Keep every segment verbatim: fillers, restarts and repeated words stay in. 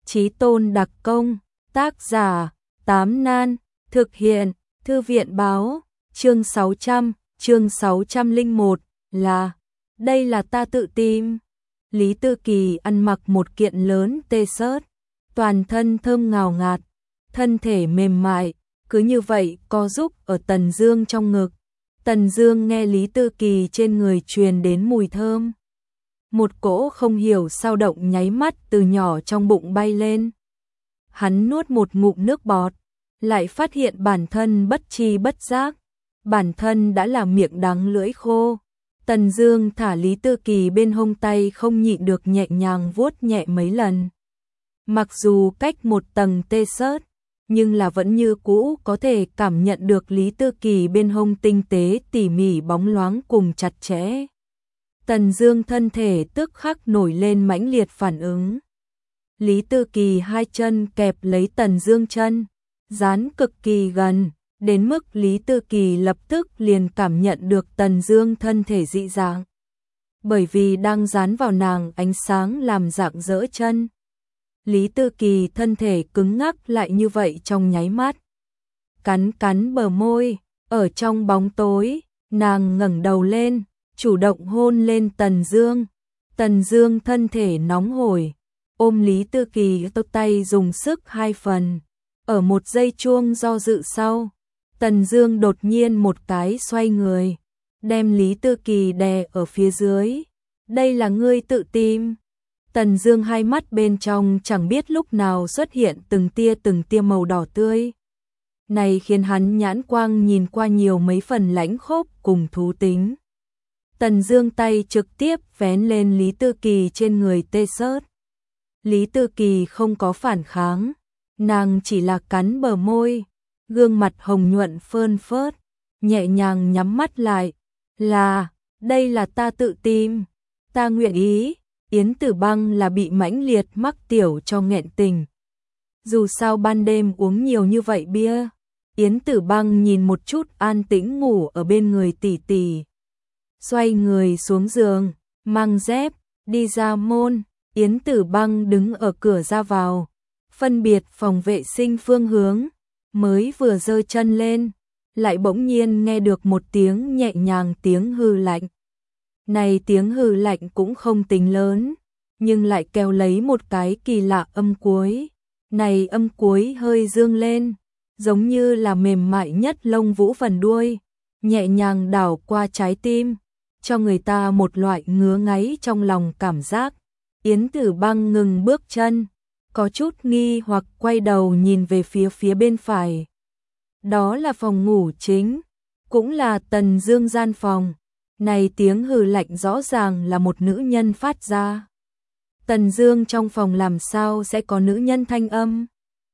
Chí tôn đặc công, tác giả, Tám Nan, thực hiện, Thư viện báo, chương sáu trăm, chương sáu trăm lẻ một, là, đây là ta tự tìm. Lý Tư Kỳ ăn mặc một kiện lớn t-shirt, toàn thân thơm ngào ngạt, thân thể mềm mại, cứ như vậy co giúp ở Tần Dương trong ngực. Tần Dương nghe Lý Tư Kỳ trên người truyền đến mùi thơm. Một cỗ không hiểu sao động nháy mắt từ nhỏ trong bụng bay lên. Hắn nuốt một ngụm nước bọt, lại phát hiện bản thân bất tri bất giác, bản thân đã là miệng đắng lưỡi khô. Tần Dương thả Lý Tư Kỳ bên hông tay không nhịn được nhẹ nhàng vuốt nhẹ mấy lần. Mặc dù cách một tầng t-shirt, nhưng là vẫn như cũ có thể cảm nhận được Lý Tư Kỳ bên hông tinh tế tỉ mỉ bóng loáng cùng chặt chẽ. Tần Dương thân thể tức khắc nổi lên mãnh liệt phản ứng. Lý Tư Kỳ hai chân kẹp lấy Tần Dương chân, dán cực kỳ gần, đến mức Lý Tư Kỳ lập tức liền cảm nhận được Tần Dương thân thể dị dạng. Bởi vì đang dán vào nàng ánh sáng làm rạng rỡ chân. Lý Tư Kỳ thân thể cứng ngắc lại như vậy trong nháy mắt. Cắn cắn bờ môi, ở trong bóng tối, nàng ngẩng đầu lên, chủ động hôn lên Tần Dương. Tần Dương thân thể nóng hổi, ôm Lý Tư Kỳ tóc tay dùng sức hai phần. Ở một giây chuông do dự sau, Tần Dương đột nhiên một cái xoay người, đem Lý Tư Kỳ đè ở phía dưới. Đây là ngươi tự tìm. Tần Dương hai mắt bên trong chẳng biết lúc nào xuất hiện từng tia từng tia màu đỏ tươi. Này khiến hắn nhãn quang nhìn qua nhiều mấy phần lãnh khốc cùng thú tính. Tần Dương tay trực tiếp vén lên Lý Tư Kỳ trên người t-shirt. Lý Tư Kỳ không có phản kháng, nàng chỉ là cắn bờ môi, gương mặt hồng nhuận phơn phớt, nhẹ nhàng nhắm mắt lại. Là, đây là ta tự tìm, ta nguyện ý. Yến Tử Băng là bị mãnh liệt mắc tiểu cho nghẹn tình. Dù sao ban đêm uống nhiều như vậy bia, Yến Tử Băng nhìn một chút an tĩnh ngủ ở bên người tỷ tỷ. Xoay người xuống giường, mang dép, đi ra môn. Yến Tử Băng đứng ở cửa ra vào, phân biệt phòng vệ sinh phương hướng, mới vừa giơ chân lên, lại bỗng nhiên nghe được một tiếng nhẹ nhàng tiếng hừ lạnh. Này tiếng hừ lạnh cũng không tính lớn, nhưng lại kéo lấy một cái kỳ lạ âm cuối. Này âm cuối hơi dương lên, giống như là mềm mại nhất lông vũ phần đuôi, nhẹ nhàng đảo qua trái tim, cho người ta một loại ngứa ngáy trong lòng cảm giác. Yến Tử Băng ngừng bước chân, có chút nghi hoặc quay đầu nhìn về phía phía bên phải. Đó là phòng ngủ chính, cũng là Tần Dương gian phòng. Này tiếng hừ lạnh rõ ràng là một nữ nhân phát ra. Tần Dương trong phòng làm sao sẽ có nữ nhân thanh âm?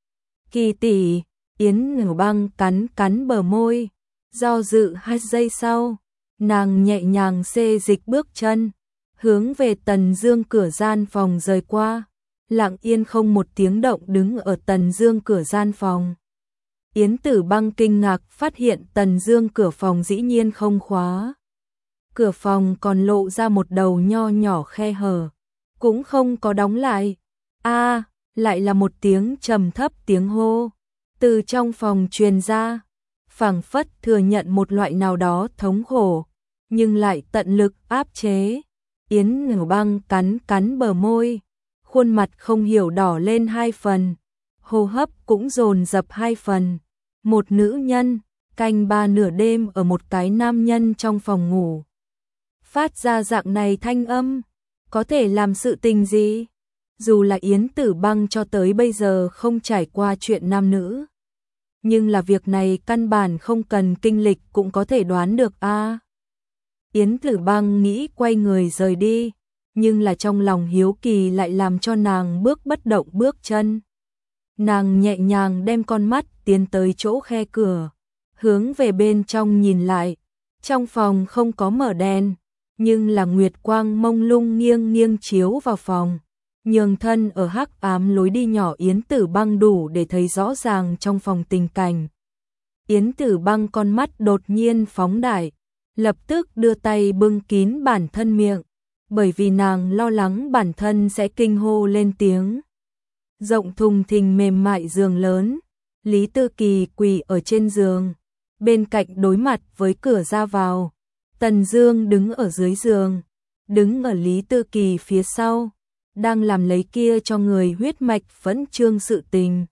Kỳ tỷ, Yến Tử Băng cắn cắn bờ môi, do dự hai giây sau, nàng nhẹ nhàng xê dịch bước chân, hướng về Tần Dương cửa gian phòng rời qua, lặng yên không một tiếng động đứng ở Tần Dương cửa gian phòng. Yến Tử Băng kinh ngạc phát hiện Tần Dương cửa phòng dĩ nhiên không khóa. Cửa phòng còn lộ ra một đầu nho nhỏ khe hở, cũng không có đóng lại. A, à, lại là một tiếng trầm thấp tiếng hô từ trong phòng truyền ra, phảng phất thừa nhận một loại nào đó thống khổ, nhưng lại tận lực áp chế. Yến Tử Băng cắn cắn bờ môi, khuôn mặt không hiểu đỏ lên hai phần, hô hấp cũng dồn dập hai phần. Một nữ nhân canh ba nửa đêm ở một cái nam nhân trong phòng ngủ, phát ra dạng này thanh âm, có thể làm sự tình gì? Dù là Yến Tử Băng cho tới bây giờ không trải qua chuyện nam nữ, nhưng là việc này căn bản không cần kinh lịch cũng có thể đoán được a. À, Yến Tử Băng nghĩ quay người rời đi, nhưng là trong lòng hiếu kỳ lại làm cho nàng bước bất động bước chân. Nàng nhẹ nhàng đem con mắt tiến tới chỗ khe cửa, hướng về bên trong nhìn lại. Trong phòng không có mở đèn, nhưng là nguyệt quang mông lung nghiêng nghiêng chiếu vào phòng, nhường thân ở hắc ám lối đi nhỏ Yến Tử Băng đủ để thấy rõ ràng trong phòng tình cảnh. Yến Tử Băng con mắt đột nhiên phóng đại, lập tức đưa tay bưng kín bản thân miệng, bởi vì nàng lo lắng bản thân sẽ kinh hô lên tiếng. rộng thùng thình mềm mại giường lớn, Lý Tư Kỳ quỳ ở trên giường, bên cạnh đối mặt với cửa ra vào. Tần Dương đứng ở dưới giường, đứng ở Lý Tư Kỳ phía sau, đang làm lấy kia cho người huyết mạch vẫn trương sự tình.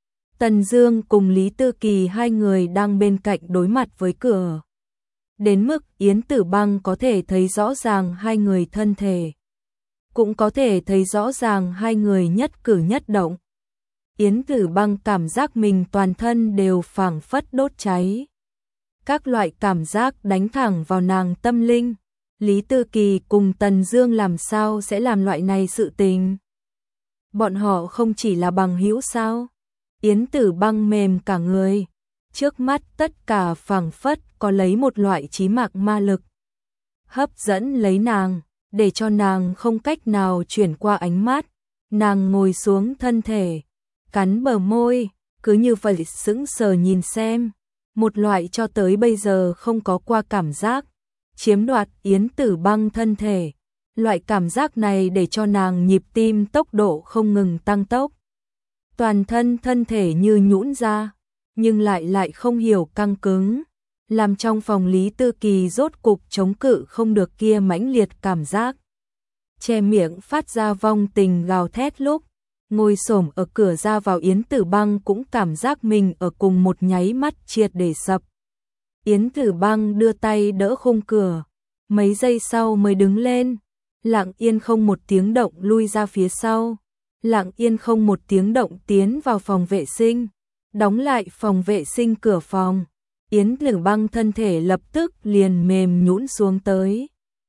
Tần Dương cùng Lý Tư Kỳ hai người đang bên cạnh đối mặt với cửa. Đến mức Yến Tử Băng có thể thấy rõ ràng hai người thân thể, cũng có thể thấy rõ ràng hai người nhất cử nhất động. Yến Tử Băng cảm giác mình toàn thân đều phảng phất đốt cháy. Các loại cảm giác đánh thẳng vào nàng tâm linh. Lý Tư Kỳ cùng Tần Dương làm sao sẽ làm loại này sự tình? Bọn họ không chỉ là bằng hữu sao? Yến Tử Băng mềm cả người, trước mắt tất cả phảng phất có lấy một loại chí mạng ma lực hấp dẫn lấy nàng, để cho nàng không cách nào chuyển qua ánh mắt. Nàng ngồi xuống thân thể, cắn bờ môi, cứ như vậy sững sờ nhìn xem, một loại cho tới bây giờ không có qua cảm giác chiếm đoạt Yến Tử Băng thân thể. Loại cảm giác này để cho nàng nhịp tim tốc độ không ngừng tăng tốc. Toàn thân thân thể như nhũn ra, nhưng lại lại không hiểu căng cứng, làm trong phòng Lý Tư Kỳ rốt cục chống cự không được kia mãnh liệt cảm giác. Che miệng phát ra vong tình gào thét lúc, ngồi xổm ở cửa ra vào Yến Tử Băng cũng cảm giác mình ở cùng một nháy mắt triệt để sập. Yến Tử Băng đưa tay đỡ khung cửa, mấy giây sau mới đứng lên, lặng yên không một tiếng động lui ra phía sau, lặng yên không một tiếng động tiến vào phòng vệ sinh, đóng lại phòng vệ sinh cửa phòng. Yến Tử Băng thân thể lập tức liền mềm nhũn xuống tới.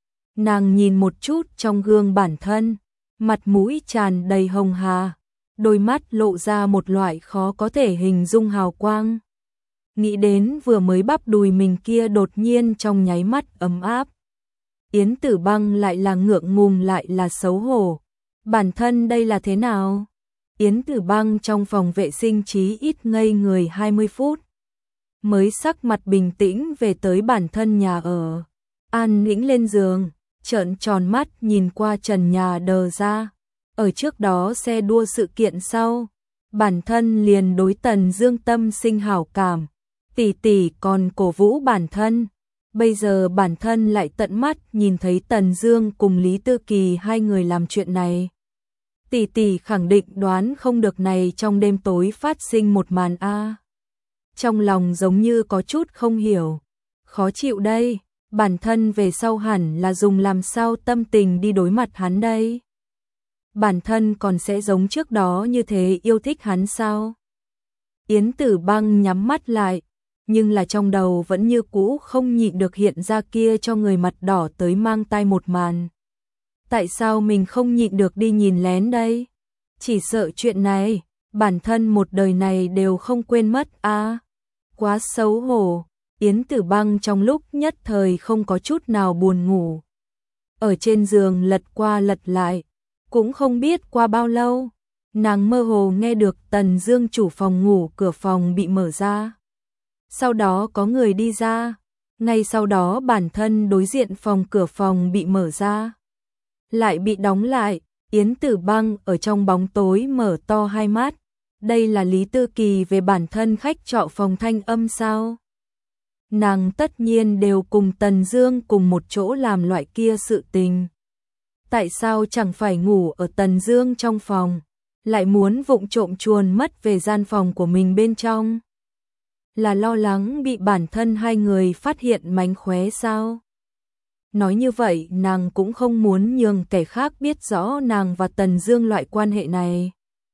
Nàng nhìn một chút trong gương bản thân, mặt mũi tràn đầy hồng hà, đôi mắt lộ ra một loại khó có thể hình dung hào quang. Nghĩ đến vừa mới bắp đùi mình kia đột nhiên trong nháy mắt ấm áp. Yến Tử Băng lại là ngượng ngùng lại là xấu hổ. Bản thân đây là thế nào? Yến Tử Băng trong phòng vệ sinh chí ít ngây người hai mươi phút. Mới sắc mặt bình tĩnh về tới bản thân nhà ở. An nĩnh lên giường, trợn tròn mắt nhìn qua trần nhà đờ ra. Ở trước đó xe đua sự kiện sau, bản thân liền đối Tần Dương tâm sinh hảo cảm. Tỷ tỷ còn cổ vũ bản thân. Bây giờ bản thân lại tận mắt nhìn thấy Tần Dương cùng Lý Tư Kỳ hai người làm chuyện này. Tỷ tỷ khẳng định đoán không được này trong đêm tối phát sinh một màn a. Trong lòng giống như có chút không hiểu, khó chịu đây, bản thân về sau hẳn là dùng làm sao tâm tình đi đối mặt hắn đây. Bản thân còn sẽ giống trước đó như thế yêu thích hắn sao? Yến Tử Băng nhắm mắt lại, nhưng là trong đầu vẫn như cũ không nhịn được hiện ra kia cho người mặt đỏ tới mang tai một màn. Tại sao mình không nhịn được đi nhìn lén đây? Chỉ sợ chuyện này, bản thân một đời này đều không quên mất a. À, quá xấu hổ. Yến Tử Băng trong lúc nhất thời không có chút nào buồn ngủ. Ở trên giường lật qua lật lại, cũng không biết qua bao lâu, nàng mơ hồ nghe được Tần Dương chủ phòng ngủ cửa phòng bị mở ra. Sau đó có người đi ra, ngay sau đó bản thân đối diện phòng cửa phòng bị mở ra, lại bị đóng lại. Yến Tử Băng ở trong bóng tối mở to hai mắt. Đây là Lý Tư Kỳ về bản thân khách trọ phòng thanh âm sao? Nàng tất nhiên đều cùng Tần Dương cùng một chỗ làm loại kia sự tình. Tại sao chẳng phải ngủ ở Tần Dương trong phòng, lại muốn vụng trộm chuồn mất về gian phòng của mình bên trong? Là lo lắng bị bản thân hai người phát hiện mánh khóe sao? Nói như vậy nàng cũng không muốn nhường kẻ khác biết rõ nàng và Tần Dương loại quan hệ này.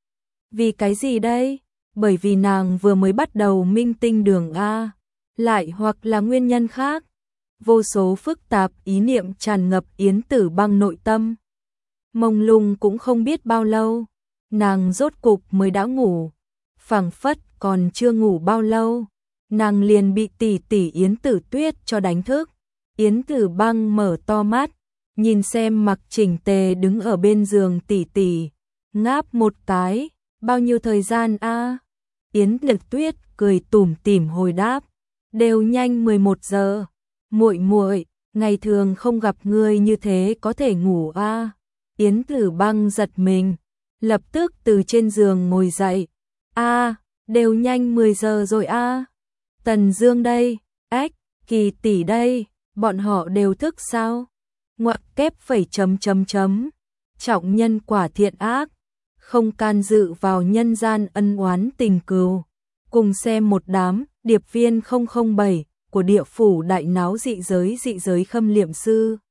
Vì cái gì đây? Bởi vì nàng vừa mới bắt đầu minh tinh đường a, lại hoặc là nguyên nhân khác. Vô số phức tạp ý niệm tràn ngập Yến Tử Băng nội tâm. Mông lung cũng không biết bao lâu, nàng rốt cục mới đã ngủ. Phảng phất còn chưa ngủ bao lâu, nàng liền bị tỷ tỷ Yến Tử Tuyết cho đánh thức. Yến Tử Băng mở to mắt, nhìn xem mặc chỉnh tề đứng ở bên giường tỷ tỷ, ngáp một cái, bao nhiêu thời gian a? Yến Tử Tuyết cười tủm tỉm hồi đáp, đều nhanh mười một giờ. Muội muội, ngày thường không gặp ngươi như thế có thể ngủ a? Yến Tử Băng giật mình, lập tức từ trên giường ngồi dậy. A, đều nhanh mười giờ rồi a. Tần Dương đây, ếch, Kỳ tỷ đây, bọn họ đều thức sao? Ngoặc kép phẩy chấm chấm chấm. Trọng nhân quả thiện ác, không can dự vào nhân gian ân oán tình cừu. Cùng xem một đám điệp viên không không bảy của địa phủ đại náo dị giới dị giới khâm liệm sư.